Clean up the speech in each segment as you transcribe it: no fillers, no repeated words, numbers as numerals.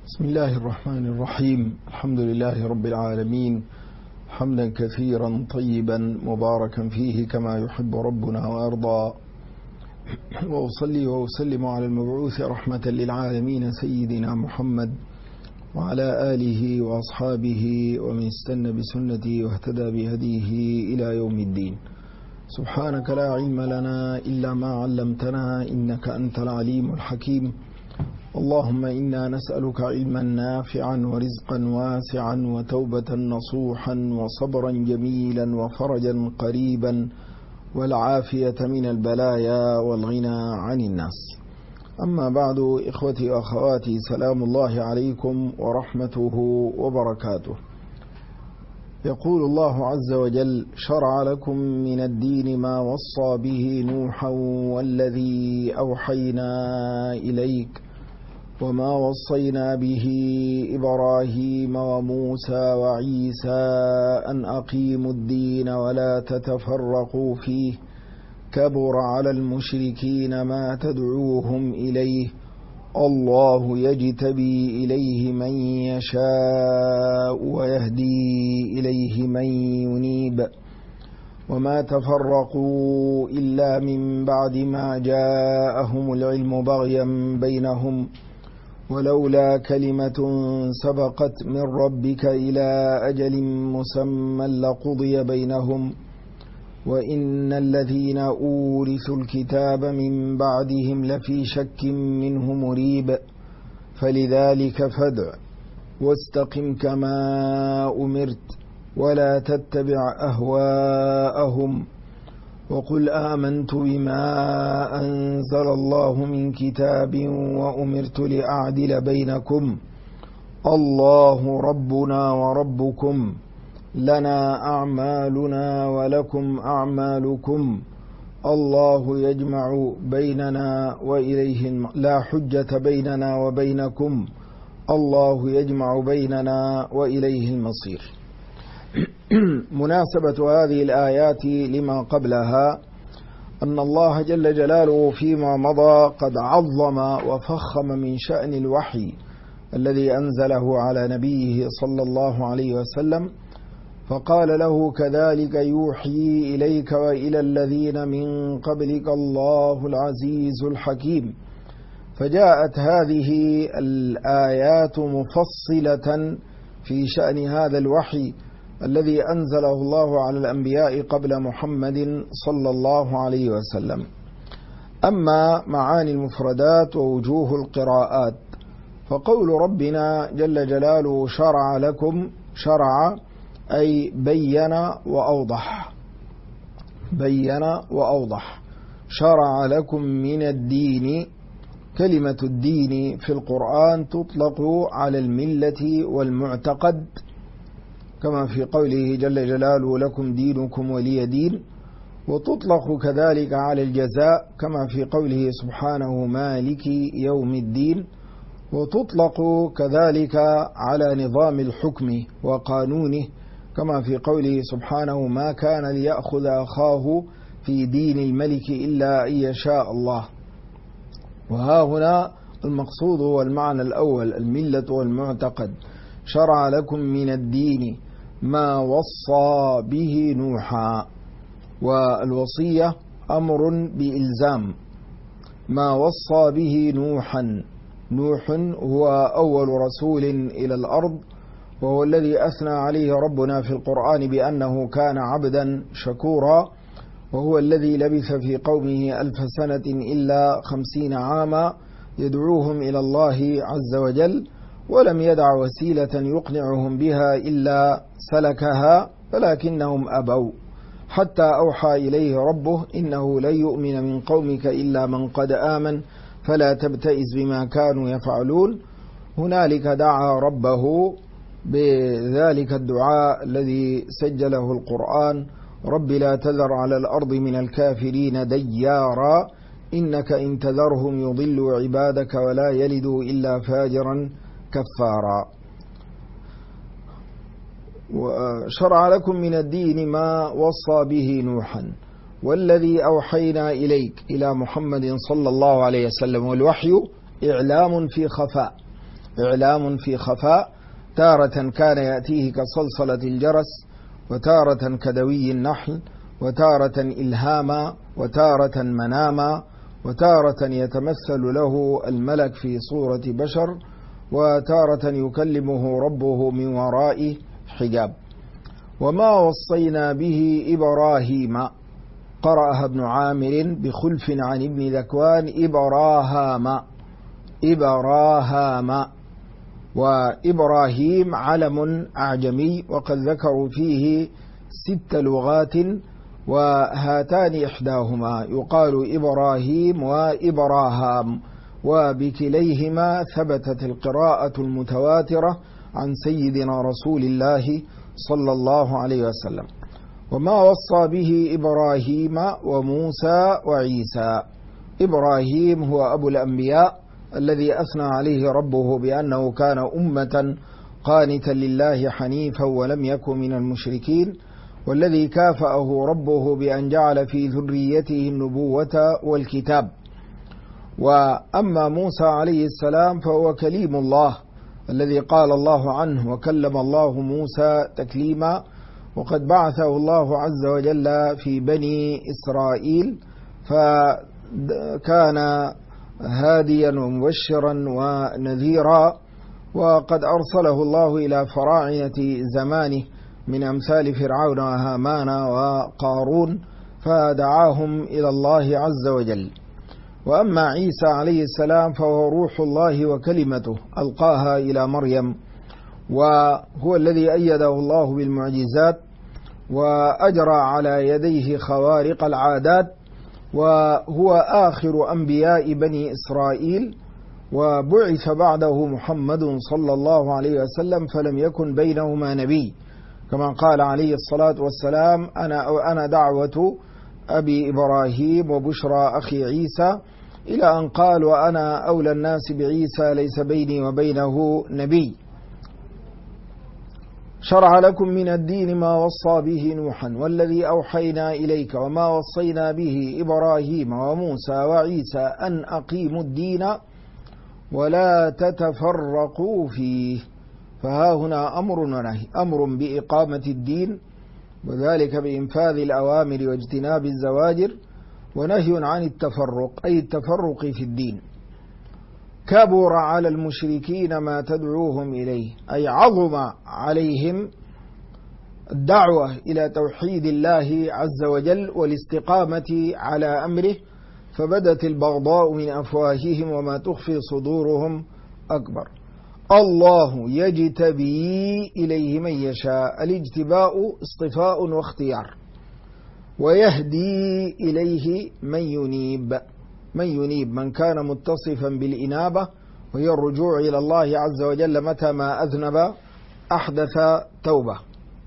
بسم الله الرحمن الرحيم. الحمد لله رب العالمين، حمدا كثيرا طيبا مباركا فيه كما يحب ربنا ويرضى، وأصلي وأسلم على المبعوث رحمة للعالمين سيدنا محمد وعلى آله وأصحابه ومن استنى بسنته واهتدى بهديه إلى يوم الدين. سبحانك لا علم لنا إلا ما علمتنا إنك أنت العليم الحكيم. اللهم إنا نسألك علما نافعا ورزقا واسعا وتوبة نصوحا وصبرا جميلا وفرجا قريبا والعافية من البلايا والغنى عن الناس. أما بعد، إخوتي وأخواتي، سلام الله عليكم ورحمته وبركاته. يقول الله عز وجل: شرع لكم من الدين ما وصى به نوحا والذي أوحينا إليك وما وصينا به إبراهيم وموسى وعيسى أن أقيموا الدين ولا تتفرقوا فيه كبر على المشركين ما تدعوهم إليه الله يجتبي إليه من يشاء ويهدي إليه من ينيب وما تفرقوا إلا من بعد ما جاءهم العلم بغيا بينهم ولولا كلمة سبقت من ربك إلى أجل مسمى لقضي بينهم وإن الذين أورثوا الكتاب من بعدهم لفي شك منه مريب فلذلك فادع واستقم كما أمرت ولا تتبع أهواءهم وقل آمنت بما أنزل الله من كتاب وأمرت لأعدل بينكم الله ربنا وربكم لنا أعمالنا ولكم أعمالكم الله يجمع بيننا وإليه لا حجة بيننا وبينكم الله يجمع بيننا وإليه المصير. مناسبة هذه الآيات لما قبلها أن الله جل جلاله فيما مضى قد عظم وفخم من شأن الوحي الذي أنزله على نبيه صلى الله عليه وسلم، فقال له: كذلك يوحي إليك وإلى الذين من قبلك الله العزيز الحكيم. فجاءت هذه الآيات مفصلة في شأن هذا الوحي الذي أنزله الله على الأنبياء قبل محمد صلى الله عليه وسلم. أما معاني المفردات ووجوه القراءات، فقول ربنا جل جلاله شرع لكم، شرع أي بين وأوضح، بين وأوضح. شرع لكم من الدين، كلمة الدين في القرآن تطلق على الملة والمعتقد كما في قوله جل جلاله لكم دينكم ولي دين، وتطلق كذلك على الجزاء كما في قوله سبحانه مالك يوم الدين، وتطلق كذلك على نظام الحكم وقانونه كما في قوله سبحانه ما كان ليأخذ أخاه في دين الملك إلا أن يشاء الله. وها هنا المقصود هو المعنى الأول، الملة والمعتقد. شرع لكم من الدين ما وصى به نوحا، والوصية أمر بإلزام. ما وصى به نوحا، نوح هو أول رسول إلى الأرض، وهو الذي أثنى عليه ربنا في القرآن بأنه كان عبدا شكورا، وهو الذي لبث في قومه 1000 سنة إلا 50 عاما يدعوهم إلى الله عز وجل، ولم يدع وسيلة يقنعهم بها إلا سلكها، فلكنهم أبوا حتى أوحى إليه ربه إنه لن يؤمن من قومك إلا من قد آمن فلا تبتئس بما كانوا يفعلون. هنالك دعا ربه بذلك الدعاء الذي سجله القرآن: رب لا تذر على الأرض من الكافرين ديارا إنك إن تذرهم يضلوا عبادك ولا يلدوا إلا فاجرا كفارا. وشرع لكم من الدين ما وصى به نوحا والذي أوحينا إليك، إلى محمد صلى الله عليه وسلم. والوحي إعلام في خفاء، إعلام في خفاء، تارة كان يأتيه كصلصلة الجرس، وتارة كدوي النحل، وتارة إلهاما، وتارة مناما، وتارة يتمثل له الملك في صورة بشر، وتارة يكلمه ربه من وراء حجاب. وما وصينا به إبراهيم، قرأها ابن عامر بخلف عن ابن ذكوان إبراهام، وإبراهيم علم أعجمي، وقد ذكروا فيه 6 لغات، وهاتان إحداهما يقال إبراهيم وإبراهام، وبكليهما ثبتت القراءة المتواترة عن سيدنا رسول الله صلى الله عليه وسلم. وما وصى به إبراهيم وموسى وعيسى. إبراهيم هو أبو الأنبياء الذي أثنى عليه ربه بأنه كان أمة قانتا لله حنيفا ولم يكن من المشركين، والذي كافأه ربه بأن جعل في ذريته النبوة والكتاب. وأما موسى عليه السلام فهو كليم الله الذي قال الله عنه: وكلم الله موسى تكليما، وقد بعثه الله عز وجل في بني إسرائيل، فكان هاديا ومبشرا ونذيرا، وقد أرسله الله إلى فراعنة زمانه من أمثال فرعون وهامان وقارون، فدعاهم إلى الله عز وجل. وأما عيسى عليه السلام فهو روح الله وكلمته ألقاها إلى مريم، وهو الذي أيده الله بالمعجزات وأجرى على يديه خوارق العادات، وهو آخر أنبياء بني إسرائيل، وبعث بعده محمد صلى الله عليه وسلم، فلم يكن بينهما نبي، كما قال عليه الصلاة والسلام: أنا دعوة أبي إبراهيم وبشرى أخي عيسى، إلى أن قال: وأنا أولى الناس بعيسى ليس بيني وبينه نبي. شرع لكم من الدين ما وصى به نوحا والذي أوحينا إليك وما وصينا به إبراهيم وموسى وعيسى أن أقيموا الدين ولا تتفرقوا فيه. فها هنا أمر ونهي: أمر بإقامة الدين، وذلك بإنفاذ الأوامر واجتناب الزواجر، ونهي عن التفرق أي التفرق في الدين. كبر على المشركين ما تدعوهم إليه، أي عظم عليهم الدعوة إلى توحيد الله عز وجل والاستقامة على أمره، فبدت البغضاء من أفواههم وما تخفي صدورهم أكبر. الله يجتبي إليه من يشاء، الاجتباء اصطفاء واختيار، ويهدي إليه من ينيب. من كان متصفا بالإنابة، وهي الرجوع إلى الله عز وجل متى ما أذنب أحدث توبة.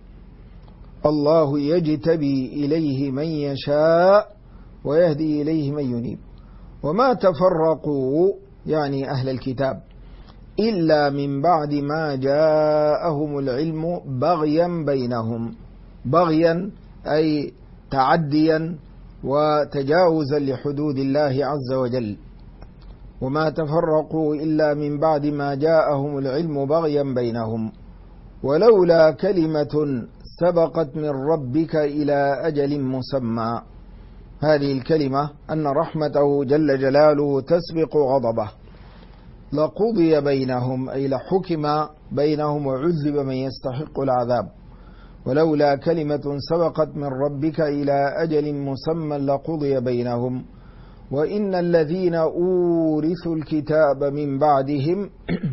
الله يجتبي إليه من يشاء ويهدي إليه من ينيب. وما تفرقوا يعني أهل الكتاب إلا من بعد ما جاءهم العلم بغيا بينهم، بغيا أي تعديا وتجاوزا لحدود الله عز وجل. وما تفرقوا إلا من بعد ما جاءهم العلم بغيا بينهم، ولولا كلمة سبقت من ربك إلى أجل مسمى. هذه الكلمة أن رحمته جل جلاله تسبق غضبه. لقضي بينهم أي لحكم بينهم وعذب من يستحق العذاب. ولولا كلمة سبقت من ربك إلى أجل مسمى لقضي بينهم وإن الذين أورثوا الكتاب من بعدهم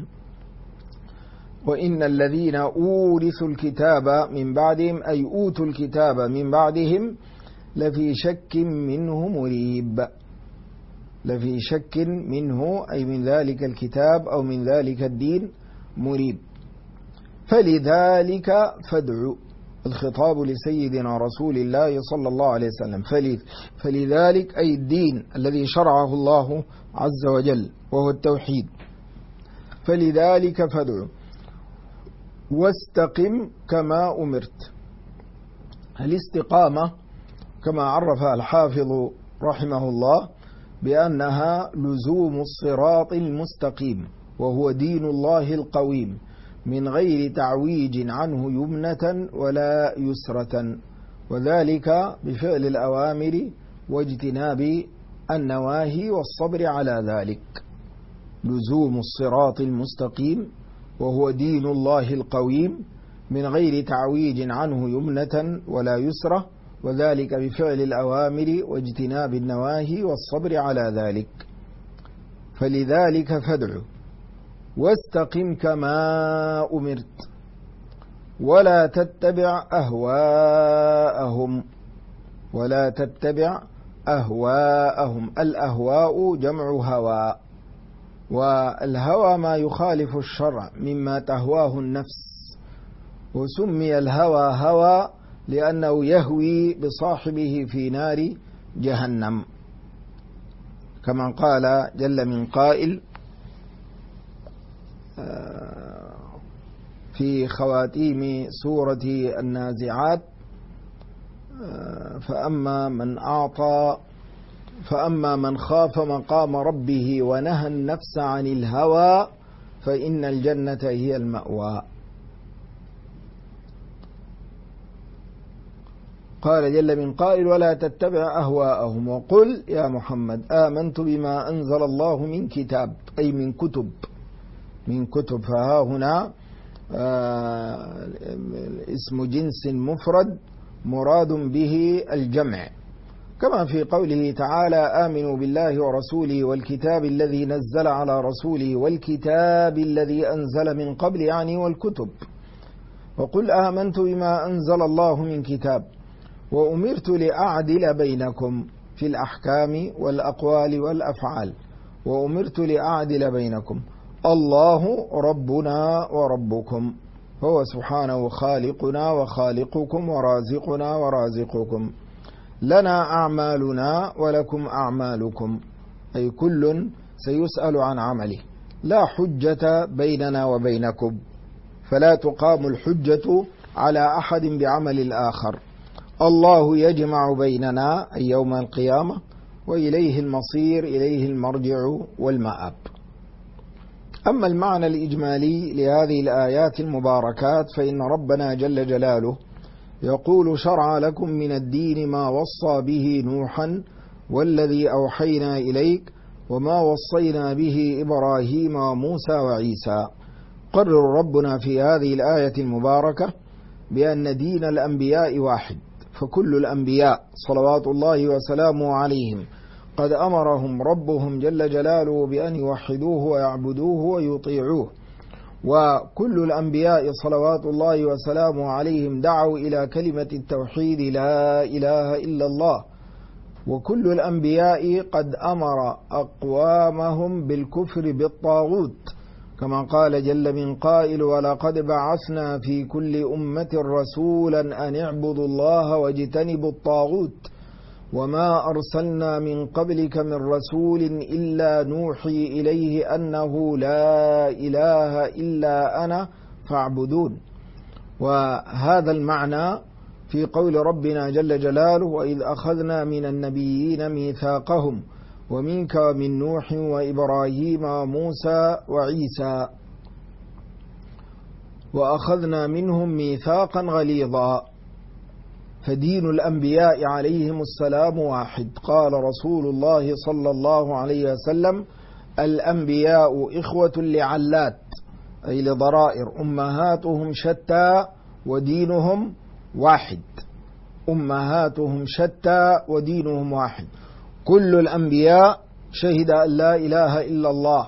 وإن الذين أورثوا الكتاب من بعدهم أي أوتوا الكتاب من بعدهم لفي شك منه مريب. لفي شك منه أي من ذلك الكتاب أو من ذلك الدين مريب. فلذلك فادعوا، الخطاب لسيدنا رسول الله صلى الله عليه وسلم. فلذلك أي الدين الذي شرعه الله عز وجل وهو التوحيد. فلذلك فادعوا واستقم كما أمرت. الاستقامة كما عرفها الحافظ رحمه الله بأنها لزوم الصراط المستقيم، وهو دين الله القويم من غير تعويج عنه يمنة ولا يسرة، وذلك بفعل الأوامر واجتناب النواهي والصبر على ذلك. لزوم الصراط المستقيم وهو دين الله القويم من غير تعويج عنه يمنة ولا يسرة، وذلك بفعل الأوامر واجتناب النواهي والصبر على ذلك. فلذلك فادع واستقم كما أمرت ولا تتبع أهواءهم. الأهواء جمع هوى، والهوى ما يخالف الشرع مما تهواه النفس، وسمي الهوى هوى لأنه يهوي بصاحبه في نار جهنم، كما قال جل من قائل في خواتيم سورة النازعات: فأما من خاف مقام ربه ونهى النفس عن الهوى فإن الجنة هي المأوى. قال جل من قائل: ولا تتبع أهواءهم وقل يا محمد آمنت بما أنزل الله من كتاب، أي من كتب، فها هنا اسم جنس مفرد مراد به الجمع، كما في قوله تعالى: آمنوا بالله ورسوله والكتاب الذي نزل على رسوله والكتاب الذي أنزل من قبل، يعني والكتب. وقل آمنت بما أنزل الله من كتاب وأمرت لأعدل بينكم في الأحكام والأقوال والأفعال، وأمرت لأعدل بينكم، الله ربنا وربكم، هو سبحانه خالقنا وخالقكم ورازقنا ورازقكم، لنا أعمالنا ولكم أعمالكم، أي كل سيسأل عن عمله، لا حجة بيننا وبينكم، فلا تقام الحجة على أحد بعمل الآخر. الله يجمع بيننا أي يوم القيامة، وإليه المصير، إليه المرجع والمآب. أما المعنى الإجمالي لهذه الآيات المباركات فإن ربنا جل جلاله يقول: شرع لكم من الدين ما وصى به نوحا والذي أوحينا إليك وما وصينا به إبراهيم وموسى وعيسى. قرر ربنا في هذه الآية المباركة بأن دين الأنبياء واحد، فكل الأنبياء صلوات الله وسلامه عليهم قد أمرهم ربهم جل جلاله بأن يوحدوه ويعبدوه ويطيعوه، وكل الأنبياء صلوات الله وسلامه عليهم دعوا إلى كلمة التوحيد لا إله إلا الله، وكل الأنبياء قد أمر أقوامهم بالكفر بالطاغوت، كما قال جل من قائل: ولقد بعثنا في كل أمة رسولا أن اعبدوا الله واجتنبوا الطاغوت وما أرسلنا من قبلك من رسول إلا نوحي إليه أنه لا إله إلا أنا فاعبدون. وهذا المعنى في قول ربنا جل جلاله: وإذ أخذنا من النبيين ميثاقهم ومنك ومن نوح وإبراهيم وموسى وعيسى وأخذنا منهم ميثاقا غليظا. فدين الأنبياء عليهم السلام واحد. قال رسول الله صلى الله عليه وسلم: الأنبياء إخوة لعلات، أي لضرائر، أمهاتهم شتى ودينهم واحد. أمهاتهم شتى ودينهم واحد. كل الأنبياء شهد أن لا إله إلا الله،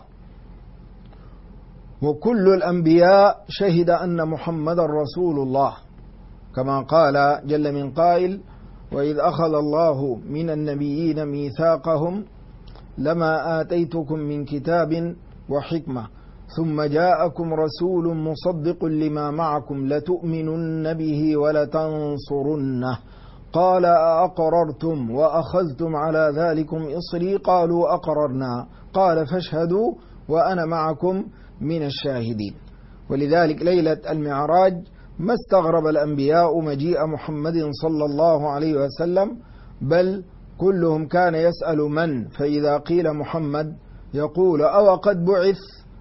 وكل الأنبياء شهد أن محمد رسول الله، كما قال جل من قائل: وإذ أخذ الله من النبيين ميثاقهم لما آتيتكم من كتاب وحكمة ثم جاءكم رسول مصدق لما معكم لتؤمنن به ولتنصرنه قال أأقررتم وأخذتم على ذلكم إصري قالوا أقررنا قال فاشهدوا وأنا معكم من الشاهدين. ولذلك ليلة المعراج ما استغرب الأنبياء مجيء محمد صلى الله عليه وسلم، بل كلهم كان يسأل من، فإذا قيل محمد يقول أو قد بعث،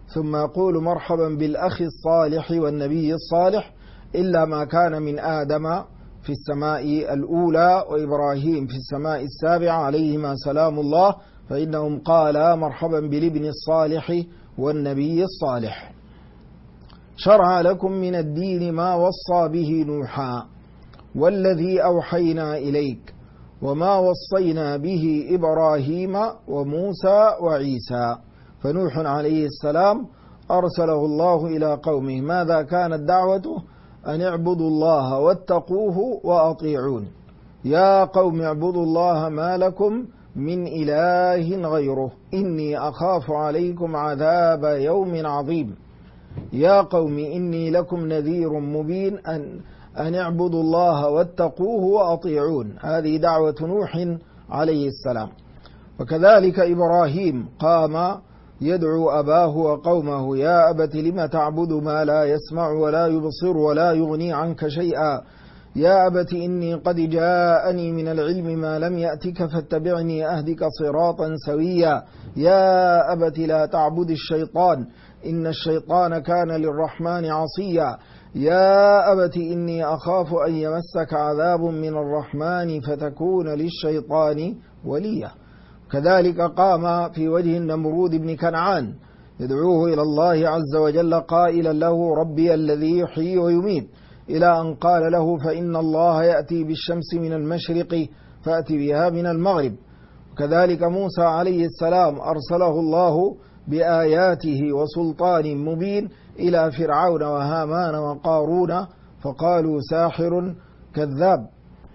ثم يقول مرحبا بالأخ الصالح والنبي الصالح، إلا ما كان من آدم في السماء الأولى وإبراهيم في السماء السابعة عليهما سلام الله، فإنهم قالا مرحبا بالابن الصالح والنبي الصالح. شرع لكم من الدين ما وصى به نوحا والذي أوحينا إليك وما وصينا به إبراهيم وموسى وعيسى. فنوح عليه السلام أرسله الله إلى قومه، ماذا كانت دعوته؟ أن اعبدوا الله واتقوه وأطيعون. يا قوم اعبدوا الله ما لكم من إله غيره إني أخاف عليكم عذاب يوم عظيم. يا قوم إني لكم نذير مبين أن اعبدوا الله واتقوه وأطيعون. هذه دعوة نوح عليه السلام. وكذلك إبراهيم قام يدعو أباه وقومه، يا أبت لم تعبد ما لا يسمع ولا يبصر ولا يغني عنك شيئا، يا أبت إني قد جاءني من العلم ما لم يأتك فاتبعني أهدك صراطا سويا، يا أبت لا تعبد الشيطان إن الشيطان كان للرحمن عصيا، يا أبت إني أخاف أن يمسك عذاب من الرحمن فتكون للشيطان وليا. كذلك قام في وجه النمرود بن كنعان يدعوه إلى الله عز وجل قائلا له ربي الذي يحيي ويميت، إلى أن قال له فإن الله يأتي بالشمس من المشرق فأت بها من المغرب. كذلك موسى عليه السلام أرسله الله بآياته وسلطان مبين إلى فرعون وهامان وقارون فقالوا ساحر كذاب.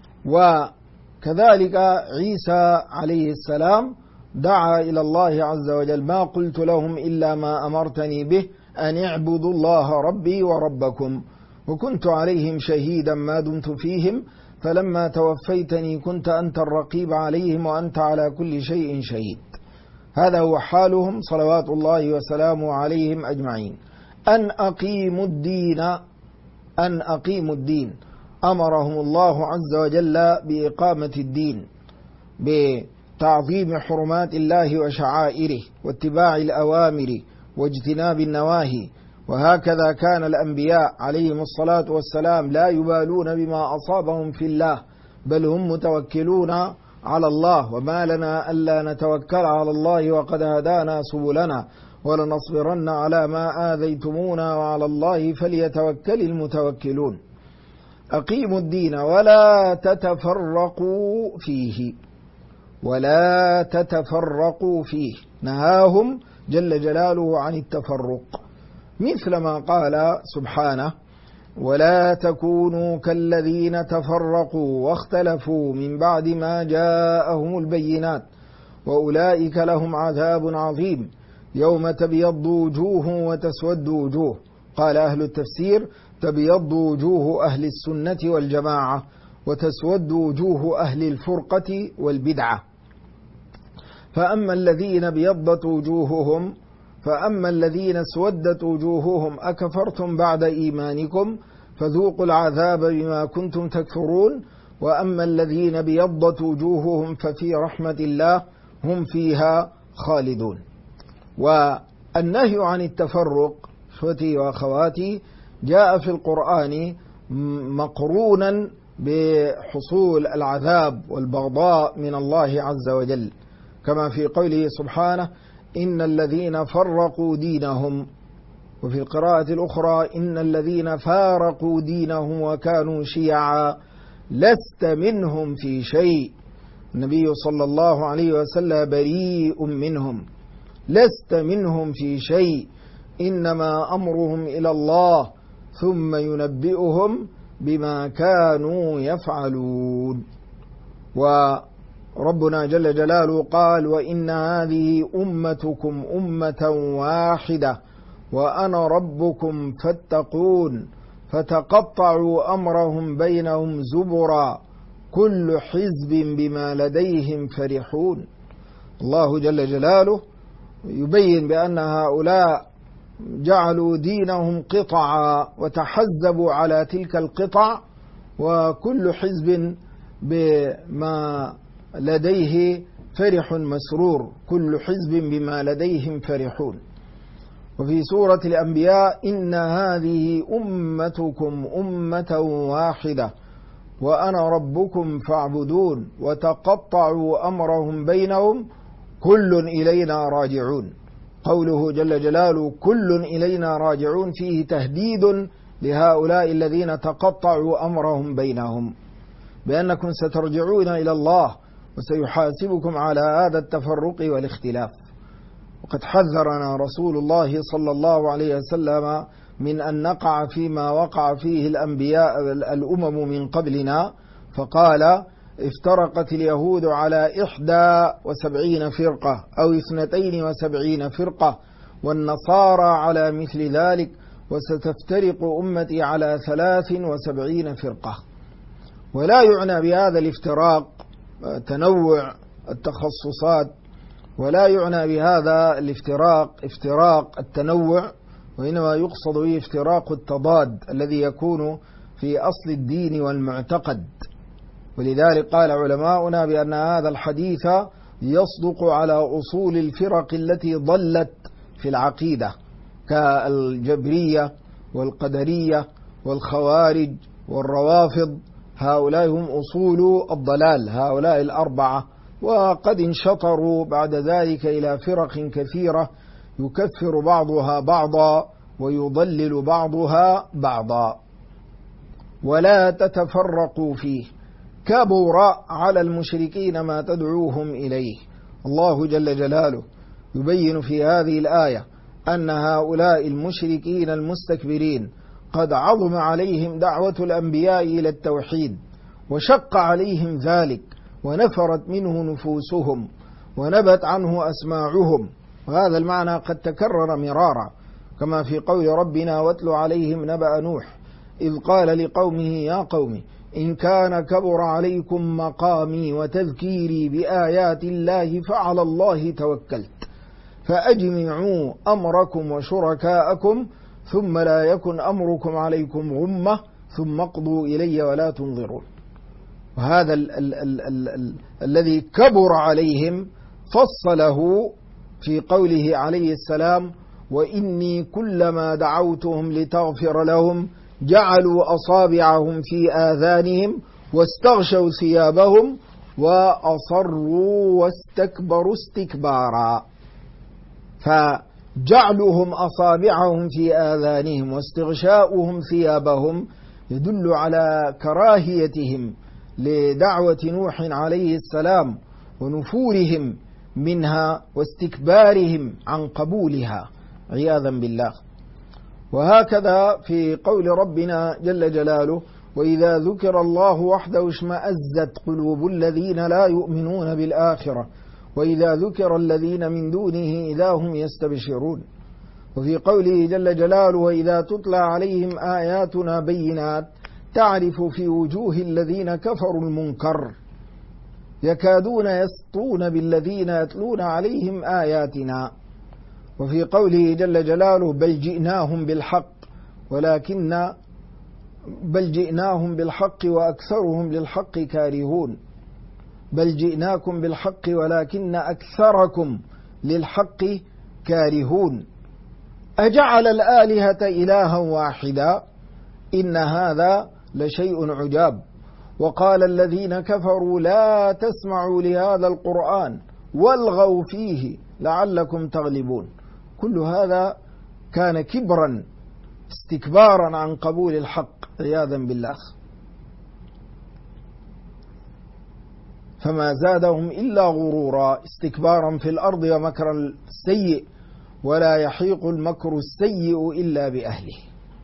وكذلك عيسى عليه السلام دعا إلى الله عز وجل، ما قلت لهم إلا ما أمرتني به أن اعبدوا الله ربي وربكم وكنت عليهم شهيدا ما دمت فيهم فلما توفيتني كنت أنت الرقيب عليهم وأنت على كل شيء شهيد. هذا هو حالهم صلوات الله وسلامه عليهم أجمعين. أن أقيموا الدين أمرهم الله عز وجل بإقامة الدين بتعظيم حرمات الله وشعائره واتباع الأوامر واجتناب النواهي. وهكذا كان الأنبياء عليهم الصلاة والسلام لا يبالون بما أصابهم في الله، بل هم متوكلون على الله. وما لنا ألا نتوكل على الله وقد هدانا سبلنا ولنصبرن على ما آذيتمونا وعلى الله فليتوكل المتوكلون. أقيموا الدين ولا تتفرقوا فيه نهاهم جل جلاله عن التفرق، مثل ما قال سبحانه ولا تكونوا كالذين تفرقوا واختلفوا من بعد ما جاءهم البينات وأولئك لهم عذاب عظيم يوم تبيض وجوه وتسود وجوه. قال أهل التفسير تبيض وجوه أهل السنة والجماعة وتسود وجوه أهل الفرقة والبدعة. فأما الذين اسودت وجوههم أكفرتم بعد إيمانكم فذوقوا العذاب بما كنتم تكفرون، وأما الذين بيضت وجوههم ففي رحمة الله هم فيها خالدون. والنهي عن التفرق إخوتي وأخواتي جاء في القرآن مقرونا بحصول العذاب والبغضاء من الله عز وجل، كما في قوله سبحانه إن الذين فرقوا دينهم، وفي القراءة الأخرى إن الذين فارقوا دينهم وكانوا شيعا لست منهم في شيء. النبي صلى الله عليه وسلم بريء منهم، لست منهم في شيء إنما أمرهم إلى الله ثم ينبئهم بما كانوا يفعلون. وربنا جل جلاله قال وإن هذه أمتكم أمة واحدة وأنا ربكم فاتقون فتقطعوا أمرهم بينهم زبرا كل حزب بما لديهم فرحون. الله جل جلاله يبين بأن هؤلاء جعلوا دينهم قطعا وتحزبوا على تلك القطع، وكل حزب بما لديه فرح مسرور، كل حزب بما لديهم فرحون. وفي سورة الأنبياء إن هذه أمتكم أمة واحدة وأنا ربكم فاعبدون وتقطعوا أمرهم بينهم كل إلينا راجعون. قوله جل جلاله كل إلينا راجعون فيه تهديد لهؤلاء الذين تقطعوا أمرهم بينهم بأنكم سترجعون إلى الله وسيحاسبكم على هذا التفرق والاختلاف. وقد حذرنا رسول الله صلى الله عليه وسلم من أن نقع فيما وقع فيه الأنبياء الأمم من قبلنا، فقال افترقت اليهود على 71 فرقة أو 72 فرقة والنصارى على مثل ذلك وستفترق أمتي على 73 فرقة. ولا يعنى بهذا الافتراق تنوع التخصصات، ولا يعنى بهذا افتراق التنوع، وإنما يقصد به افتراق التضاد الذي يكون في أصل الدين والمعتقد. ولذلك قال علماؤنا بأن هذا الحديث يصدق على أصول الفرق التي ضلت في العقيدة كالجبرية والقدرية والخوارج والروافض، هؤلاء هم أصول الضلال، هؤلاء الأربعة، وقد انشطروا بعد ذلك إلى فرق كثيرة يكفر بعضها بعضا ويضلل بعضها بعضا. ولا تتفرقوا فيه كبر على المشركين ما تدعوهم إليه. الله جل جلاله يبين في هذه الآية أن هؤلاء المشركين المستكبرين قد عظم عليهم دعوة الأنبياء إلى التوحيد وشق عليهم ذلك ونفرت منه نفوسهم ونبت عنه أسماعهم، وهذا المعنى قد تكرر مرارا كما في قول ربنا واتل عليهم نبأ نوح إذ قال لقومه يا قوم إن كان كبر عليكم مقامي وتذكيري بآيات الله فعلى الله توكلت فأجمعوا أمركم وشركاءكم ثم لا يكن أمركم عليكم غمة ثم اقضوا إلي ولا تنظرون. وهذا الذي كبر عليهم فصله في قوله عليه السلام وإني كلما دعوتهم لتغفر لهم جعلوا أصابعهم في آذانهم واستغشوا ثيابهم وأصروا واستكبروا استكبارا. فجعلهم أصابعهم في آذانهم واستغشاؤهم ثيابهم يدل على كراهيتهم لدعوة نوح عليه السلام ونفورهم منها واستكبارهم عن قبولها عياذا بالله. وهكذا في قول ربنا جل جلاله وإذا ذكر الله وحده اشمأزت قلوب الذين لا يؤمنون بالآخرة وإذا ذكر الذين من دونه إذا هم يستبشرون. وفي قوله جل جلاله وإذا تتلى عليهم آياتنا بينات تعرف في وجوه الذين كفروا المنكر يكادون يسطون بالذين يتلون عليهم آياتنا. وفي قوله جل جلاله بل جئناهم بالحق وأكثرهم للحق كارهون. بل جئناكم بالحق ولكن أكثركم للحق كارهون. أجعل الآلهة إلها واحدا إن هذا لشيء عجاب. وقال الذين كفروا لا تسمعوا لهذا القرآن والغوا فيه لعلكم تغلبون. كل هذا كان كبرا استكبارا عن قبول الحق عياذا بالله. فما زادهم إلا غرورا استكبارا في الأرض ومكر السيء ولا يحيق المكر السيء إلا بأهله.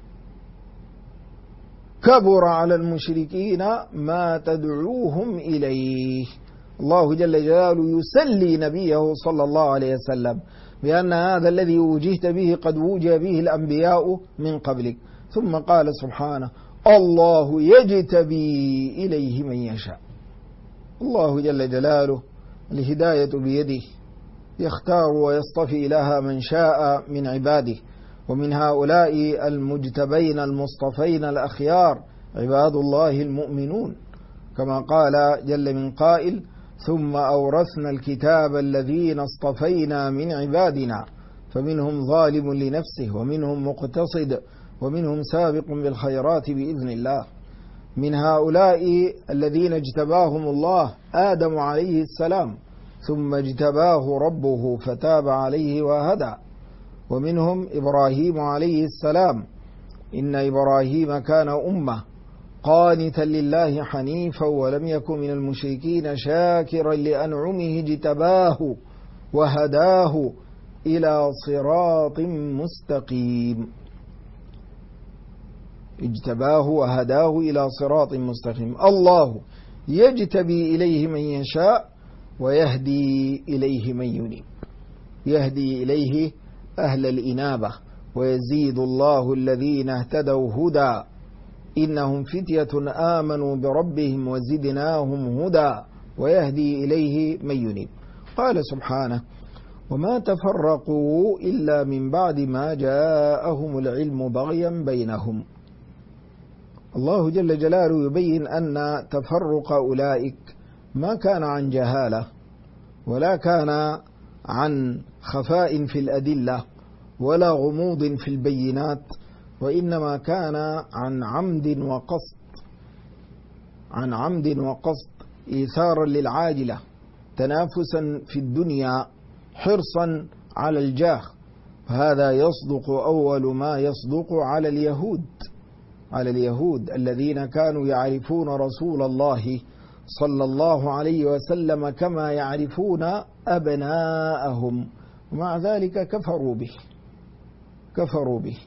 كبر على المشركين ما تدعوهم إليه. الله جل جلاله يسلي نبيه صلى الله عليه وسلم بأن هذا الذي وجهت به قد وجه به الأنبياء من قبلك. ثم قال سبحانه الله يجتبي إليه من يشاء. الله جل جلاله الهداية بيده يختار ويصطفي لها من شاء من عباده، ومن هؤلاء المجتبين المصطفين الأخيار عباد الله المؤمنون كما قال جل من قائل ثم أورثنا الكتاب الذين اصطفينا من عبادنا فمنهم ظالم لنفسه ومنهم مقتصد ومنهم سابق بالخيرات بإذن الله. من هؤلاء الذين اجتباهم الله آدم عليه السلام، ثم اجتباه ربه فتاب عليه وهدى. ومنهم إبراهيم عليه السلام، إن إبراهيم كان أمة قانتا لله حنيفا ولم يكن من المشركين شاكرا لأنعمه اجتباه وهداه إلى صراط مستقيم. اجتباه وهداه إلى صراط مستقيم. الله يجتبي إليه من يشاء ويهدي إليه من ينيب. يهدي إليه أهل الإنابة. ويزيد الله الذين اهتدوا هدى إنهم فتية آمنوا بربهم وزدناهم هدى ويهدي إليه من ينيب. قال سبحانه: وما تفرقوا إلا من بعد ما جاءهم العلم بغيا بينهم. الله جل جلاله يبين أن تفرق أولئك ما كان عن جهالة ولا كان عن خفاء في الأدلة ولا غموض في البينات، وإنما كان عن عمد وقصد، عن عمد وقصد، إيثارا للعاجلة، تنافسا في الدنيا، حرصا على الجاه. هذا يصدق أول ما يصدق على اليهود الذين كانوا يعرفون رسول الله صلى الله عليه وسلم كما يعرفون أبناءهم، ومع ذلك كفروا به.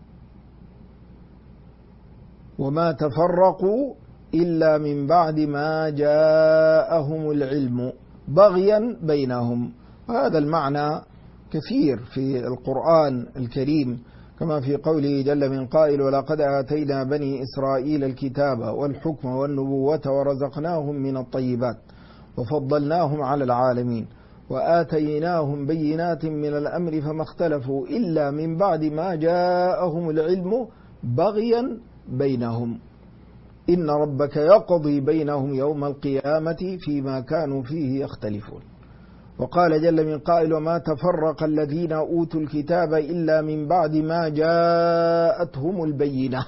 وما تفرقوا إلا من بعد ما جاءهم العلم بغيا بينهم. هذا المعنى كثير في القرآن الكريم، كما في قوله جل من قائل: ولقد آتينا بني إسرائيل الكتاب والحكم والنبوة ورزقناهم من الطيبات وفضلناهم على العالمين وآتيناهم بينات من الأمر فما اختلفوا إلا من بعد ما جاءهم العلم بغيا بينهم إن ربك يقضي بينهم يوم القيامة فيما كانوا فيه يختلفون. وقال جل من قائل: وما تفرق الذين أوتوا الكتاب إلا من بعد ما جاءتهم البينة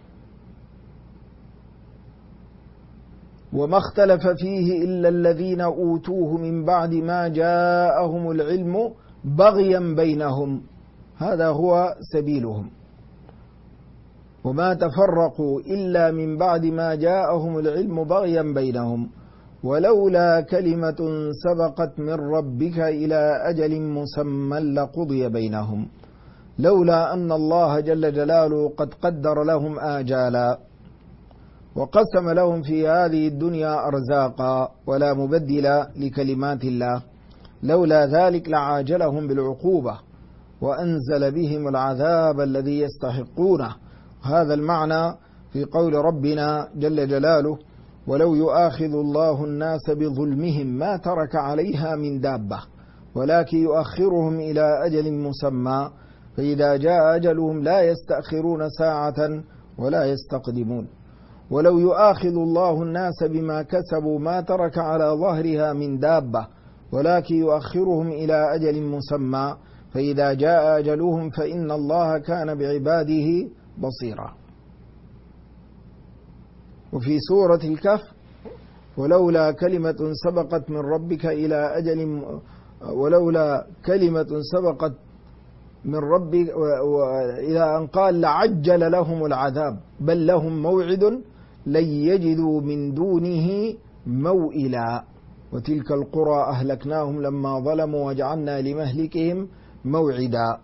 وما اختلف فيه إلا الذين أوتوه من بعد ما جاءهم العلم بغيا بينهم. هذا هو سبيلهم. وما تفرقوا إلا من بعد ما جاءهم العلم بغيا بينهم ولولا كلمة سبقت من ربك إلى أجل مسمى لقضي بينهم. لولا أن الله جل جلاله قد قدر لهم آجالا وقسم لهم في هذه الدنيا أرزاقا ولا مبدل لكلمات الله، لولا ذلك لعاجلهم بالعقوبة وأنزل بهم العذاب الذي يستحقونه. هذا المعنى في قول ربنا جل جلاله: ولو يؤاخذ الله الناس بظلمهم ما ترك عليها من دابة ولكن يؤخرهم إلى أجل مسمى فإذا جاء أجلهم لا يستأخرون ساعة ولا يستقدمون. ولو يؤاخذ الله الناس بما كسبوا ما ترك على ظهرها من دابة ولكن يؤخرهم إلى أجل مسمى فإذا جاء أجلهم فإن الله كان بعباده بصيرا. وفي سورة الكهف: ولولا كلمة سبقت من ربك إلى أجل ولولا كلمة سبقت من ربك إلى أن قال لعجل لهم العذاب بل لهم موعد لن يجدوا من دونه موئلا وتلك القرى أهلكناهم لما ظلموا وجعلنا لمهلكهم موعدا.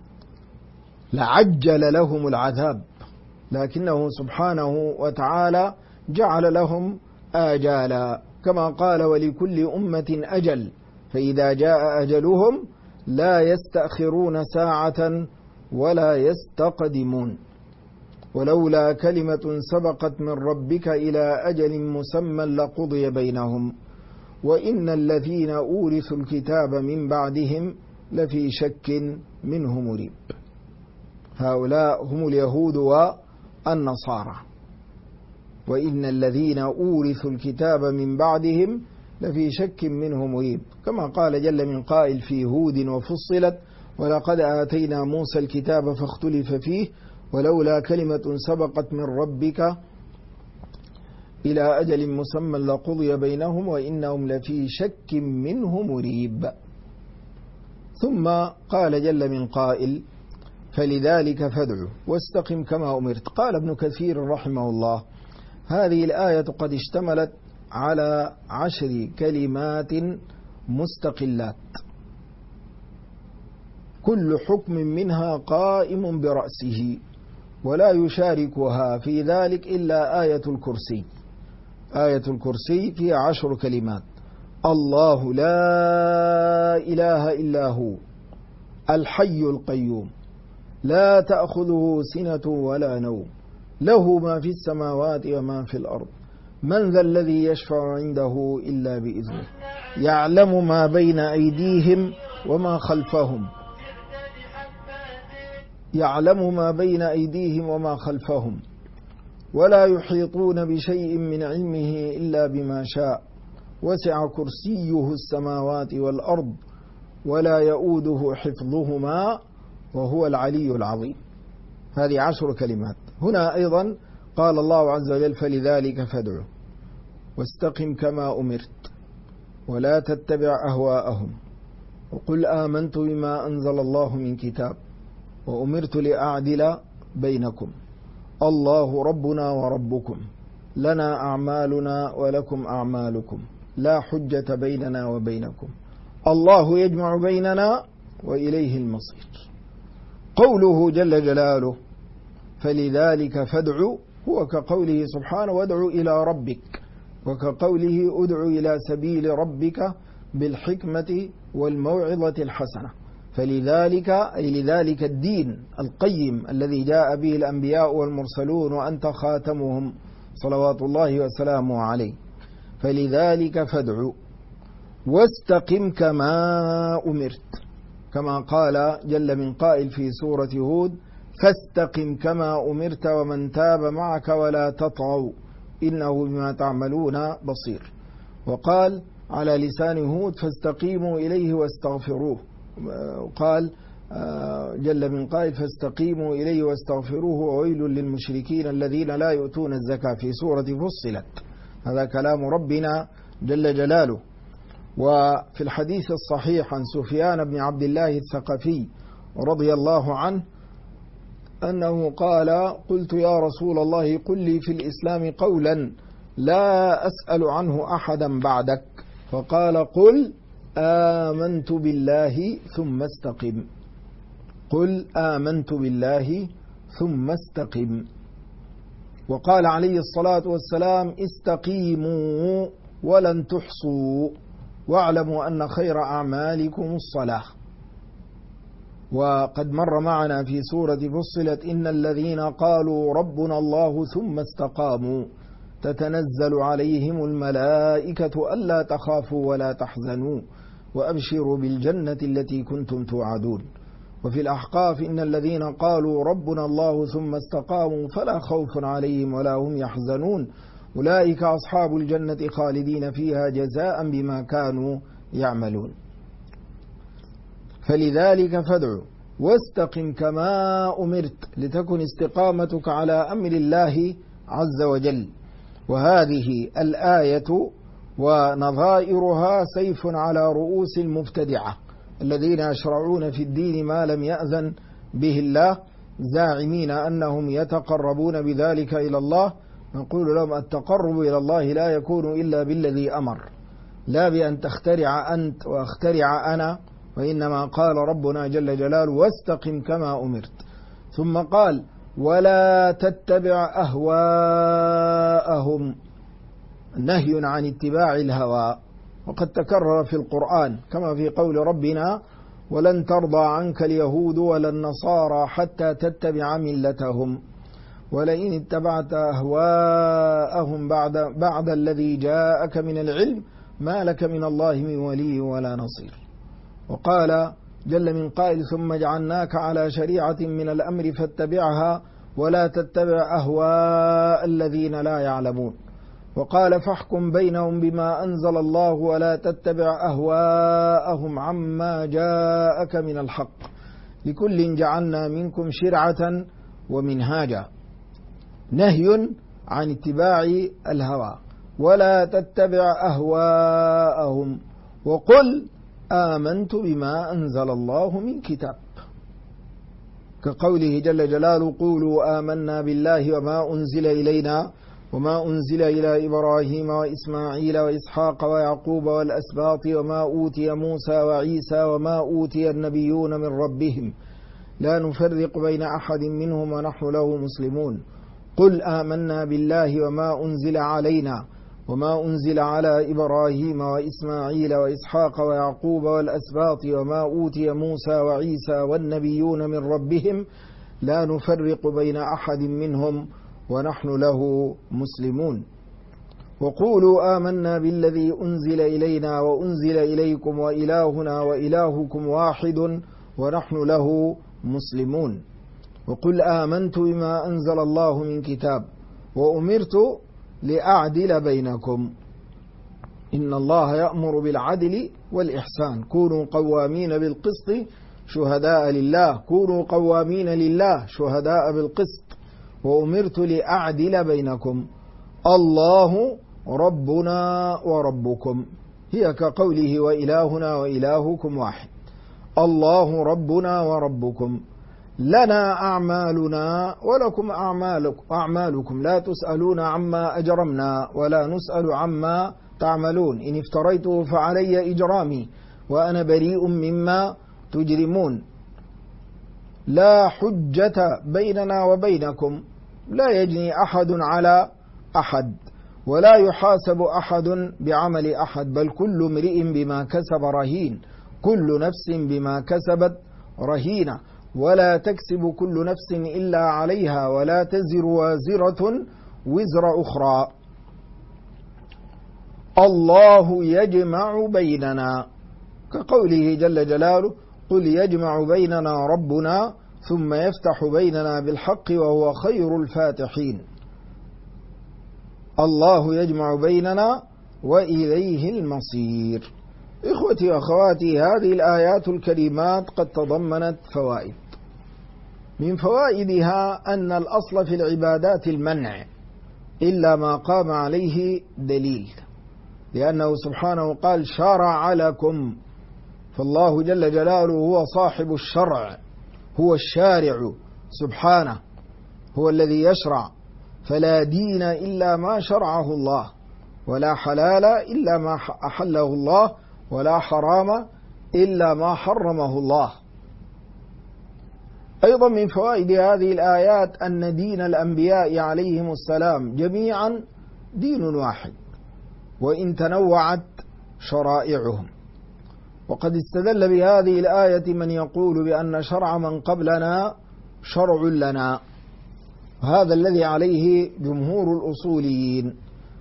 لعجل لهم العذاب، لكنه سبحانه وتعالى جعل لهم آجالا كما قال: ولكل أمة أجل فإذا جاء أجلهم لا يستأخرون ساعة ولا يستقدمون. ولولا كلمة سبقت من ربك إلى أجل مسمى لقضي بينهم وإن الذين أورثوا الكتاب من بعدهم لفي شك منه مريب. هؤلاء هم اليهود والنصارى. وإن الذين أورثوا الكتاب من بعدهم لفي شك منه مريب، كما قال جل من قائل في هود: وفصلت ولقد آتينا موسى الكتاب فاختلف فيه ولولا كلمة سبقت من ربك إلى أجل مسمى لقضي بينهم وإنهم لفي شك منه مريب. ثم قال جل من قائل فلذلك فادع واستقم كما أمرت. قال ابن كثير رحمه الله هذه الآية قد اشتملت على 10 كلمات مستقلات كل حكم منها قائم برأسه ولا يشاركها في ذلك إلا آية الكرسي. آية الكرسي فيها 10 كلمات: الله لا إله إلا هو الحي القيوم لا تأخذه سنة ولا نوم له ما في السماوات وما في الأرض من ذا الذي يشفع عنده إلا بإذنه يعلم ما بين أيديهم وما خلفهم ولا يحيطون بشيء من علمه إلا بما شاء وسع كرسيه السماوات والأرض ولا يؤوده حفظهما وهو العلي العظيم. هذه 10 كلمات. هنا أيضا قال الله عز وجل فلذلك فادع واستقم كما أمرت ولا تتبع أهواءهم وقل آمنت بما أنزل الله من كتاب وأمرت لأعدل بينكم الله ربنا وربكم لنا أعمالنا ولكم أعمالكم لا حجة بيننا وبينكم الله يجمع بيننا وإليه المصير. قوله جل جلاله فلذلك فادع هو كقوله سبحانه وادع إلى ربك وكقوله ادع إلى سبيل ربك بالحكمة والموعظة الحسنة. فلذلك أي لذلك الدين القيم الذي جاء به الأنبياء والمرسلون وأنت خاتمهم صلوات الله وسلامه عليه. فلذلك فادع واستقم كما أمرت كما قال جل من قائل في سورة هود فاستقم كما أمرت ومن تاب معك ولا تطغوا إنه بما تعملون بصير. وقال على لسان هود فاستقيموا إليه واستغفروه. وقال جل من قائل فاستقيموا إليه واستغفروه وويل للمشركين الذين لا يؤتون الزكاة في سورة فصلت. هذا كلام ربنا جل جلاله. وفي الحديث الصحيح عن سفيان بن عبد الله الثقفي رضي الله عنه أنه قال قلت يا رسول الله قل لي في الإسلام قولا لا أسأل عنه أحدا بعدك فقال قل آمنت بالله ثم استقم. قل آمنت بالله ثم استقم. وقال عليه الصلاة والسلام استقيموا ولن تحصوا واعلموا أن خير أعمالكم الصلاة. وقد مر معنا في سورة فصلت إن الذين قالوا ربنا الله ثم استقاموا تتنزل عليهم الملائكة ألا تخافوا ولا تحزنوا وأبشروا بالجنة التي كنتم توعدون. وفي الأحقاف إن الذين قالوا ربنا الله ثم استقاموا فلا خوف عليهم ولا هم يحزنون أولئك أصحاب الجنة خالدين فيها جزاء بما كانوا يعملون. فلذلك فادع واستقم كما أمرت لتكن استقامتك على أمر الله عز وجل. وهذه الآية ونظائرها سيف على رؤوس المبتدعة الذين يشرعون في الدين ما لم يأذن به الله زاعمين أنهم يتقربون بذلك إلى الله. نقول لهم التقرب إلى الله لا يكون إلا بالذي أمر لا بأن تخترع أنت واخترع أنا وإنما قال ربنا جل جلاله واستقم كما أمرت. ثم قال ولا تتبع أهواءهم نهي عن اتباع الهوى. وقد تكرر في القرآن كما في قول ربنا ولن ترضى عنك اليهود ولا النصارى حتى تتبع ملتهم ولئن اتبعت أهواءهم بعد الذي جاءك من العلم ما لك من الله من ولي ولا نصير. وقال جل من قائل ثم جعلناك على شريعة من الأمر فاتبعها ولا تتبع أهواء الذين لا يعلمون. وقال فاحكم بينهم بما أنزل الله ولا تتبع أهواءهم عما جاءك من الحق لكل جعلنا منكم شرعة ومنهاجا. نهي عن اتباع الهوى، ولا تتبع أهواءهم، وقل آمنت بما أنزل الله من كتاب، كقوله جل جلاله قولوا آمنا بالله وما أنزل إلينا وما أنزل إلى إبراهيم وإسماعيل وإسحاق ويعقوب والأسباط وما أوتي موسى وعيسى وما أوتي النبيون من ربهم لا نفرق بين أحد منهم ونحن له مسلمون. قل آمنا بالله وما أنزل علينا وما أنزل على إبراهيم وإسماعيل وإسحاق ويعقوب والأسباط وما أوتي موسى وعيسى والنبيون من ربهم لا نفرق بين أحد منهم ونحن له مسلمون. وقولوا آمنا بالذي أنزل إلينا وأنزل إليكم وإلهنا وإلهكم واحد ونحن له مسلمون. وقل آمنت بما أنزل الله من كتاب وأمرت لأعدل بينكم إن الله يأمر بالعدل والإحسان كونوا قوامين بالقسط شهداء لله، كونوا قوامين لله شهداء بالقسط. وأمرت لأعدل بينكم الله ربنا وربكم، هي كقوله وإلهنا وإلهكم واحد. الله ربنا وربكم، لنا أعمالنا ولكم أعمالكم لا تسألون عما أجرمنا ولا نسأل عما تعملون إن افتريته فعلي إجرامي وأنا بريء مما تجرمون. لا حجة بيننا وبينكم، لا يجني أحد على أحد ولا يحاسب أحد بعمل أحد، بل كل امرئ بما كسب رهين، كل نفس بما كسبت رهينة، ولا تكسب كل نفس إلا عليها ولا تزر وازرة وزر أخرى. الله يجمع بيننا، كقوله جل جلاله قل يجمع بيننا ربنا ثم يفتح بيننا بالحق وهو خير الفاتحين. الله يجمع بيننا وإليه المصير. إخوتي وأخواتي، هذه الآيات الكريمات قد تضمنت فوائد. من فوائدها أن الأصل في العبادات المنع إلا ما قام عليه دليل، لأنه سبحانه قال شرع لكم، فالله جل جلاله هو صاحب الشرع، هو الشارع سبحانه، هو الذي يشرع، فلا دين إلا ما شرعه الله، ولا حلال إلا ما أحله الله، ولا حرام إلا ما حرمه الله. أيضا من فوائد هذه الآيات أن دين الأنبياء عليهم السلام جميعا دين واحد وإن تنوعت شرائعهم. وقد استدل بهذه الآية من يقول بأن شرع من قبلنا شرع لنا، وهذا الذي عليه جمهور الأصوليين،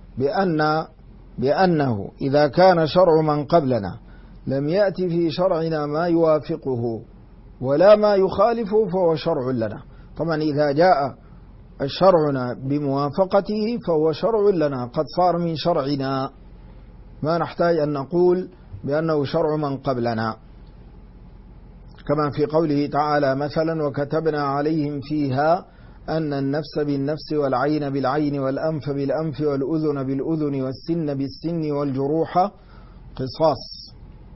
بأنه إذا كان شرع من قبلنا لم يأتي في شرعنا ما يوافقه ولا ما يخالفه فهو شرع لنا. طبعا إذا جاء شرعنا بموافقته فهو شرع لنا، قد صار من شرعنا، ما نحتاج أن نقول بأنه شرع من قبلنا، كما في قوله تعالى مثلا وكتبنا عليهم فيها أن النفس بالنفس والعين بالعين والأنف بالأنف والأذن بالأذن والسن بالسن والجروح قصاص.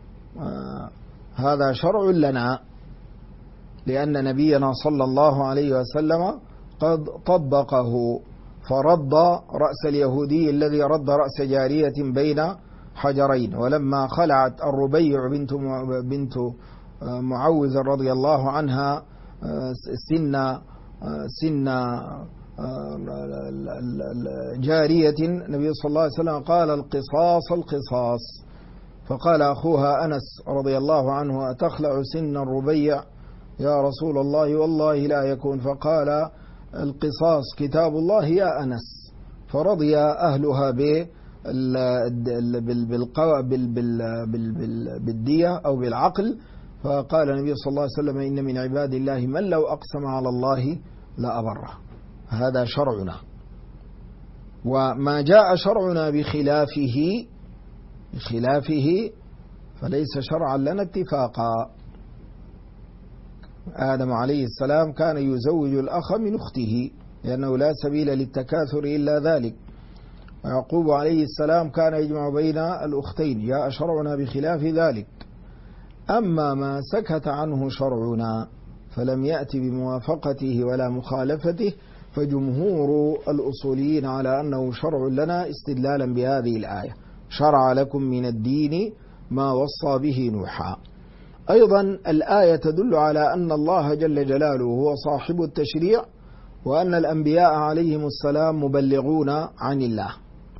هذا شرع لنا، لأن نبينا صلى الله عليه وسلم قد طبقه، فرد رأس اليهودي الذي رد رأس جارية بين حجرين. ولما خلعت الربيع بنت معوذ رضي الله عنها سن جارية، النبي صلى الله عليه وسلم قال القصاص القصاص، فقال أخوها أنس رضي الله عنه أتخلع سن الربيع يا رسول الله؟ والله لا يكون. فقال القصاص كتاب الله يا أنس، فرضي أهلها بالدية أو بالعقل. فقال النبي صلى الله عليه وسلم إن من عباد الله من لو أقسم على الله لأبره. هذا شرعنا، وما جاء شرعنا بخلافه فليس شرعا لنا اتفاقا. آدم عليه السلام كان يزوج الأخ من أخته لأنه لا سبيل للتكاثر إلا ذلك. ويعقوب عليه السلام كان يجمع بين الأختين، جاء شرعنا بخلاف ذلك. أما ما سكت عنه شرعنا فلم يأتي بموافقته ولا مخالفته، فجمهور الأصوليين على أنه شرع لنا استدلالا بهذه الآية: شرع لكم من الدين ما وصى به نوحا. أيضا الآية تدل على أن الله جل جلاله هو صاحب التشريع، وأن الأنبياء عليهم السلام مبلغون عن الله،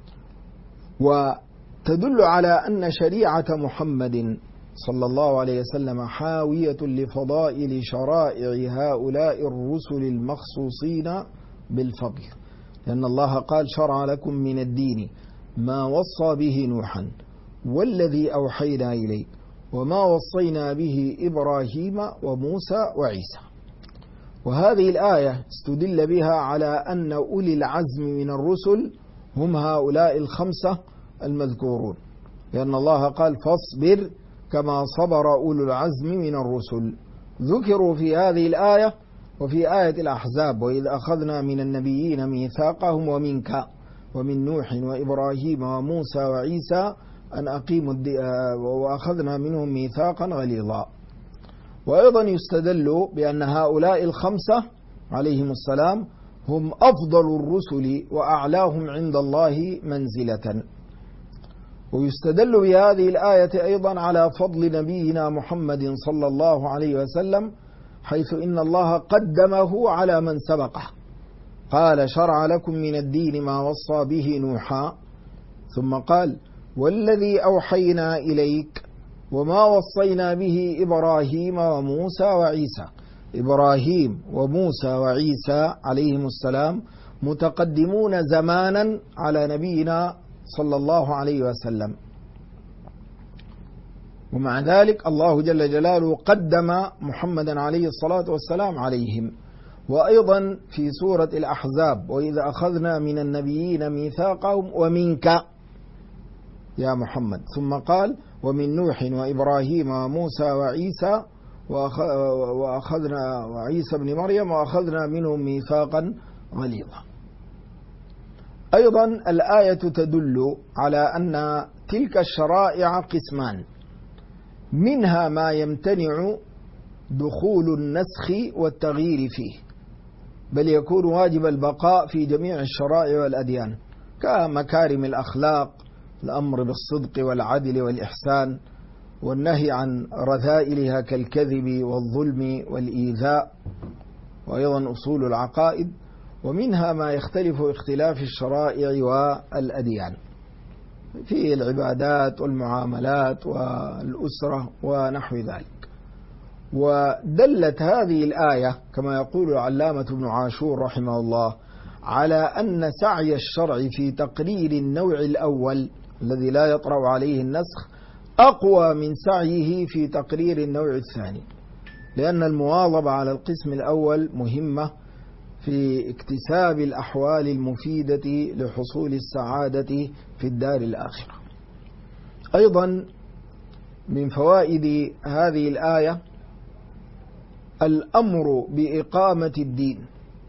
وتدل على أن شريعة محمد صلى الله عليه وسلم حاوية لفضائل شرائع هؤلاء الرسل المخصوصين بالفضل، لأن الله قال: شرع لكم من الدين ما وصى به نوحا والذي أوحينا إليك وما وصينا به إبراهيم وموسى وعيسى. وهذه الآية استدل بها على أن أولي العزم من الرسل هم هؤلاء الخمسة المذكورون، لأن الله قال: فاصبر كما صبر أولو العزم من الرسل. ذكروا في هذه الآية وفي آية الأحزاب: وإذ أخذنا من النبيين ميثاقهم ومنك ومن نوح وإبراهيم وموسى وعيسى أن أقيموا وأخذنا منهم ميثاقا غليظا. وأيضا يستدل بأن هؤلاء الخمسة عليهم السلام هم أفضل الرسل وأعلاهم عند الله منزلة. ويستدل بهذه الآية أيضا على فضل نبينا محمد صلى الله عليه وسلم، حيث إن الله قدمه على من سبقه، قال: شرع لكم من الدين ما وصى به نوحا، ثم قال: والذي أوحينا إليك وما وصينا به إبراهيم وموسى وعيسى. إبراهيم وموسى وعيسى عليهم السلام متقدمون زمانا على نبينا صلى الله عليه وسلم، ومع ذلك الله جل جلاله قدم محمدا عليه الصلاة والسلام عليهم. وأيضا في سورة الأحزاب: وإذا أخذنا من النبيين ميثاقهم ومنك يا محمد، ثم قال: ومن نوح وإبراهيم وموسى وعيسى وأخذنا وعيسى بن مريم وأخذنا منهم ميثاقا غليظا. أيضا الآية تدل على أن تلك الشرائع قسمان: منها ما يمتنع دخول النسخ والتغيير فيه، بل يكون واجب البقاء في جميع الشرائع والأديان، كمكارم الأخلاق، الأمر بالصدق والعدل والإحسان، والنهي عن رذائلها كالكذب والظلم والإيذاء، وأيضا أصول العقائد. ومنها ما يختلف اختلاف الشرائع والأديان في العبادات والمعاملات والأسرة ونحو ذلك. ودلت هذه الآية كما يقول العلامة ابن عاشور رحمه الله على أن سعي الشرع في تقرير النوع الأول الذي لا يطرأ عليه النسخ أقوى من سعيه في تقرير النوع الثاني، لأن المواظبة على القسم الأول مهمة في اكتساب الأحوال المفيدة لحصول السعادة في الدار الآخرة. أيضا من فوائد هذه الآية الأمر بإقامة الدين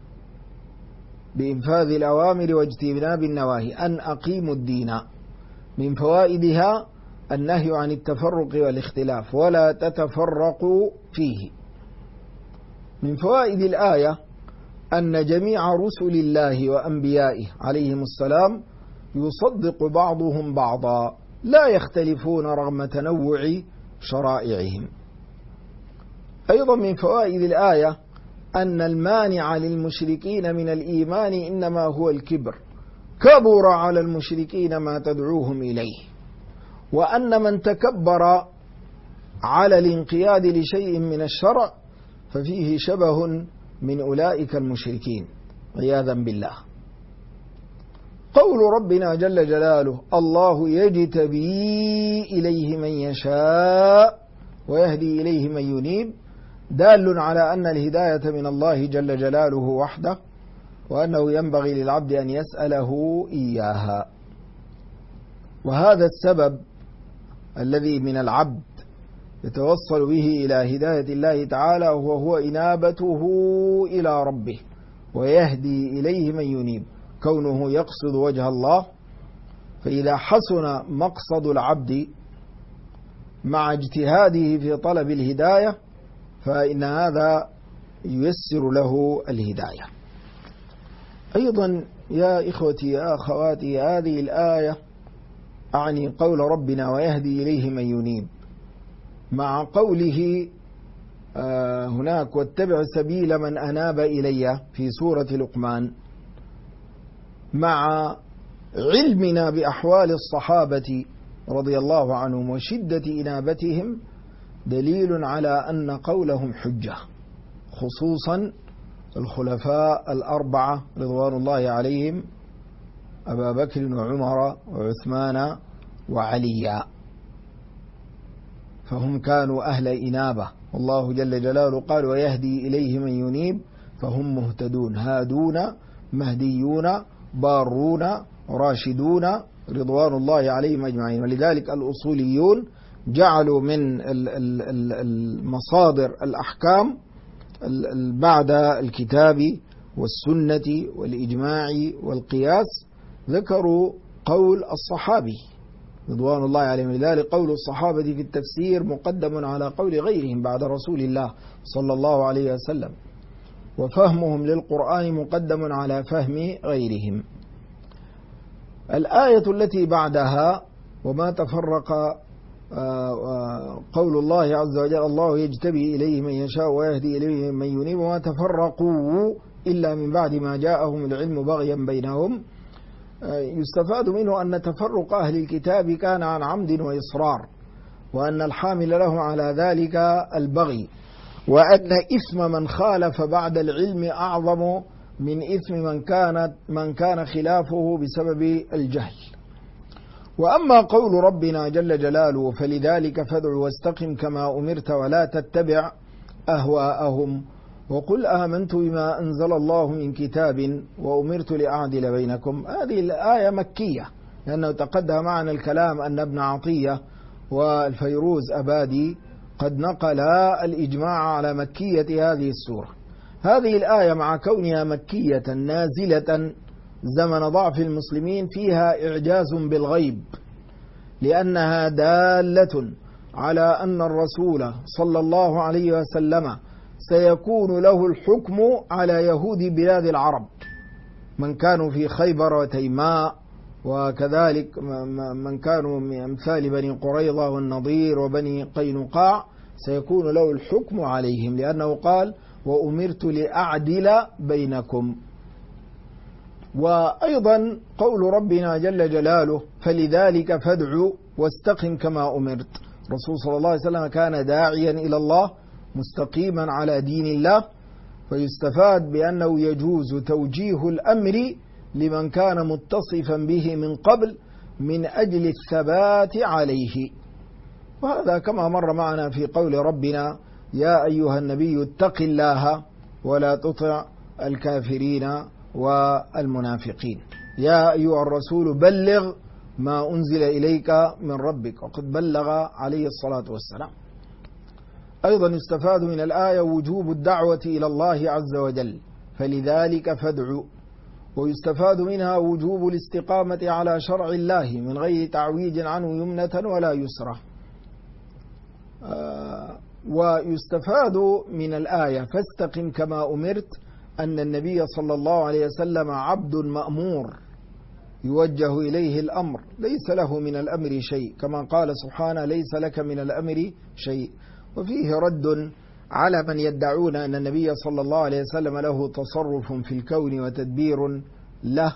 بإنفاذ الأوامر واجتناب النواهي، أن أقيموا الدين. من فوائدها النهي عن التفرق والاختلاف، ولا تتفرقوا فيه. من فوائد الآية أن جميع رسل الله وأنبيائه عليهم السلام يصدق بعضهم بعضا، لا يختلفون رغم تنوع شرائعهم. أيضا من فوائد الآية أن المانع للمشركين من الإيمان إنما هو الكبر، كبر على المشركين ما تدعوهم إليه، وأن من تكبر على الانقياد لشيء من الشرع ففيه شبه من أولئك المشركين عياذا بالله. قول ربنا جل جلاله: الله يجتبي إليه من يشاء ويهدي إليه من ينيب، دال على أن الهداية من الله جل جلاله وحده، وأنه ينبغي للعبد أن يسأله إياها. وهذا السبب الذي من العبد يتوصل به إلى هداية الله تعالى، وهو إنابته إلى ربه، ويهدي إليه من ينيب، كونه يقصد وجه الله. فإذا حسن مقصد العبد مع اجتهاده في طلب الهداية فإن هذا ييسر له الهداية. أيضا يا إخوتي يا أخواتي، هذه الآية أعني قول ربنا ويهدي إليه من ينيب، مع قوله هناك واتبع سبيل من أناب إلي في سورة لقمان، مع علمنا بأحوال الصحابة رضي الله عنهم وشدة إنابتهم، دليل على أن قولهم حجة، خصوصا الخلفاء الأربعة رضوان الله عليهم، أبا بكر وعمر وعثمان وعلي، فهم كانوا أهل إنابة. والله جل جلاله قال ويهدي إليه من ينيب، فهم مهتدون هادون مهديون بارون راشدون رضوان الله عليهم أجمعين. ولذلك الأصوليون جعلوا من المصادر الأحكام بعد الكتاب والسنة والإجماع والقياس ذكروا قول الصحابي رضوان الله عليهم. لذلك قول الصحابة في التفسير مقدم على قول غيرهم بعد رسول الله صلى الله عليه وسلم، وفهمهم للقرآن مقدم على فهم غيرهم. الآية التي بعدها وما تفرق قول الله عز وجل الله يجتبي إليه من يشاء ويهدي إليه من ينيب وما تفرقوا إلا من بعد ما جاءهم العلم بغيا بينهم، يستفاد منه أن تفرق أهل الكتاب كان عن عمد وإصرار، وأن الحامل له على ذلك البغي، وأن إثم من خالف بعد العلم أعظم من إثم من كان خلافه بسبب الجهل. وأما قول ربنا جل جلاله فلذلك فادع واستقم كما أمرت ولا تتبع أهواءهم وقل آمنت بما أنزل الله من كتاب وأمرت لأعدل بينكم، هذه الآية مكية، لأنه تقدم معنا الكلام أن ابن عطية والفيروز أبادي قد نقل الإجماع على مكية هذه السورة. هذه الآية مع كونها مكية نازلة زمن ضعف المسلمين فيها إعجاز بالغيب، لأنها دالة على أن الرسول صلى الله عليه وسلم سيكون له الحكم على يهود بلاد العرب، من كانوا في خيبر وتيماء، وكذلك من كانوا من أمثال بني قريظة والنضير وبني قينقاع، سيكون له الحكم عليهم، لأنه قال وأمرت لأعدل بينكم. وأيضا قول ربنا جل جلاله فلذلك فادع واستقم كما أمرت، الرسول صلى الله عليه وسلم كان داعيا إلى الله مستقيما على دين الله، فيستفاد بأنه يجوز توجيه الأمر لمن كان متصفا به من قبل من أجل الثبات عليه. وهذا كما مر معنا في قول ربنا يا أيها النبي اتق الله ولا تطع الكافرين والمنافقين، يا أيها الرسول بلغ ما أنزل إليك من ربك، وقد بلغ عليه الصلاة والسلام. أيضا يستفاد من الآية وجوب الدعوة إلى الله عز وجل فلذلك فادعوا، ويستفاد منها وجوب الاستقامة على شرع الله من غير تعويج عنه يمنة ولا يسرة. ويستفاد من الآية فاستقم كما أمرت أن النبي صلى الله عليه وسلم عبد مأمور يوجه إليه الأمر، ليس له من الأمر شيء، كما قال سبحانه ليس لك من الأمر شيء. وفيه رد على من يدعون أن النبي صلى الله عليه وسلم له تصرف في الكون وتدبير له،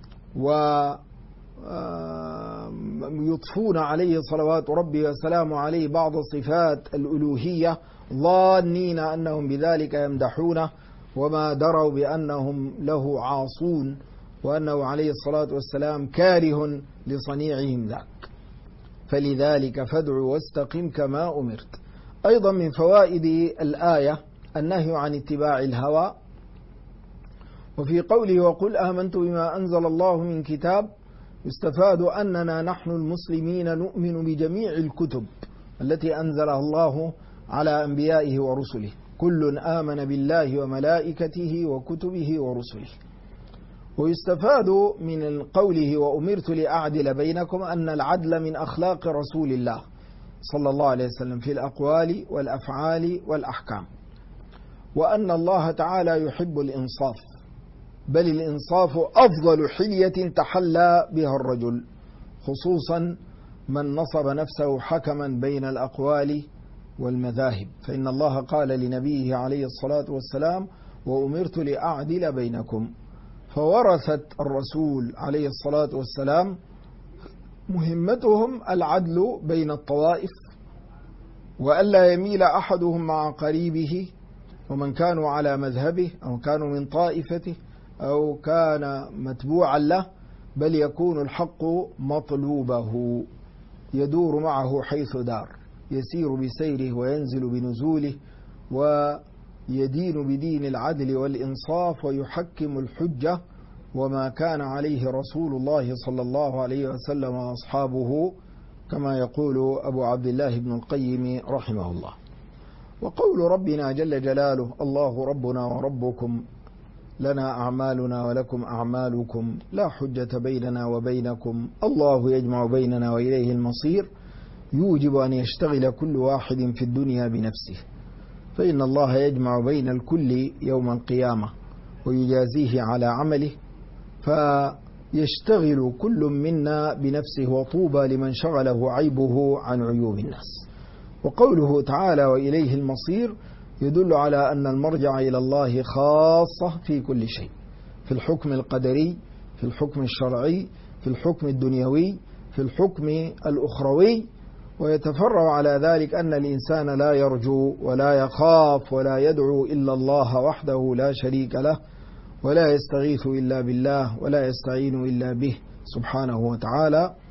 ويضفون عليه صلوات ربي وسلامه عليه بعض صفات الألوهية ظانين أنهم بذلك يمدحونه، وما دروا بأنهم له عاصون، وأنه عليه الصلاة والسلام كاره لصنيعهم ذاك. فلذلك فادع واستقم كما أمرت. أيضا من فوائد الآية النهي عن اتباع الهوى، وفي قوله وقل آمنت بما أنزل الله من كتاب يستفاد أننا نحن المسلمين نؤمن بجميع الكتب التي أنزلها الله على أنبيائه ورسله. كل آمن بالله وملائكته وكتبه ورسله. ويستفاد من قوله وأمرت لأعدل بينكم أن العدل من أخلاق رسول الله صلى الله عليه وسلم في الأقوال والأفعال والأحكام، وأن الله تعالى يحب الإنصاف، بل الإنصاف أفضل حلية تحلى بها الرجل، خصوصا من نصب نفسه حكما بين الأقوال والمذاهب، فإن الله قال لنبيه عليه الصلاة والسلام وأمرت لأعدل بينكم. فورثت الرسول عليه الصلاة والسلام مهمتهم العدل بين الطوائف، وألا يميل أحدهم مع قريبه ومن كانوا على مذهبه أو كانوا من طائفته أو كان متبوعا له، بل يكون الحق مطلوبه يدور معه حيث دار، يسير بسيره وينزل بنزوله، ويدين بدين العدل والإنصاف ويحكم الحجة، وما كان عليه رسول الله صلى الله عليه وسلم وأصحابه، كما يقول أبو عبد الله بن القيم رحمه الله. وقول ربنا جل جلاله الله ربنا وربكم لنا أعمالنا ولكم أعمالكم لا حجة بيننا وبينكم الله يجمع بيننا وإليه المصير، يوجب أن يشتغل كل واحد في الدنيا بنفسه، فإن الله يجمع بين الكل يوم القيامة ويجازيه على عمله، فيشتغل كل منا بنفسه، وطوبى لمن شغله عيبه عن عيوب الناس. وقوله تعالى وإليه المصير يدل على أن المرجع إلى الله خاصة في كل شيء، في الحكم القدري، في الحكم الشرعي، في الحكم الدنيوي، في الحكم الأخروي. ويتفرع على ذلك أن الإنسان لا يرجو ولا يخاف ولا يدعو إلا الله وحده لا شريك له، ولا يستغيث إلا بالله ولا يستعين إلا به سبحانه وتعالى،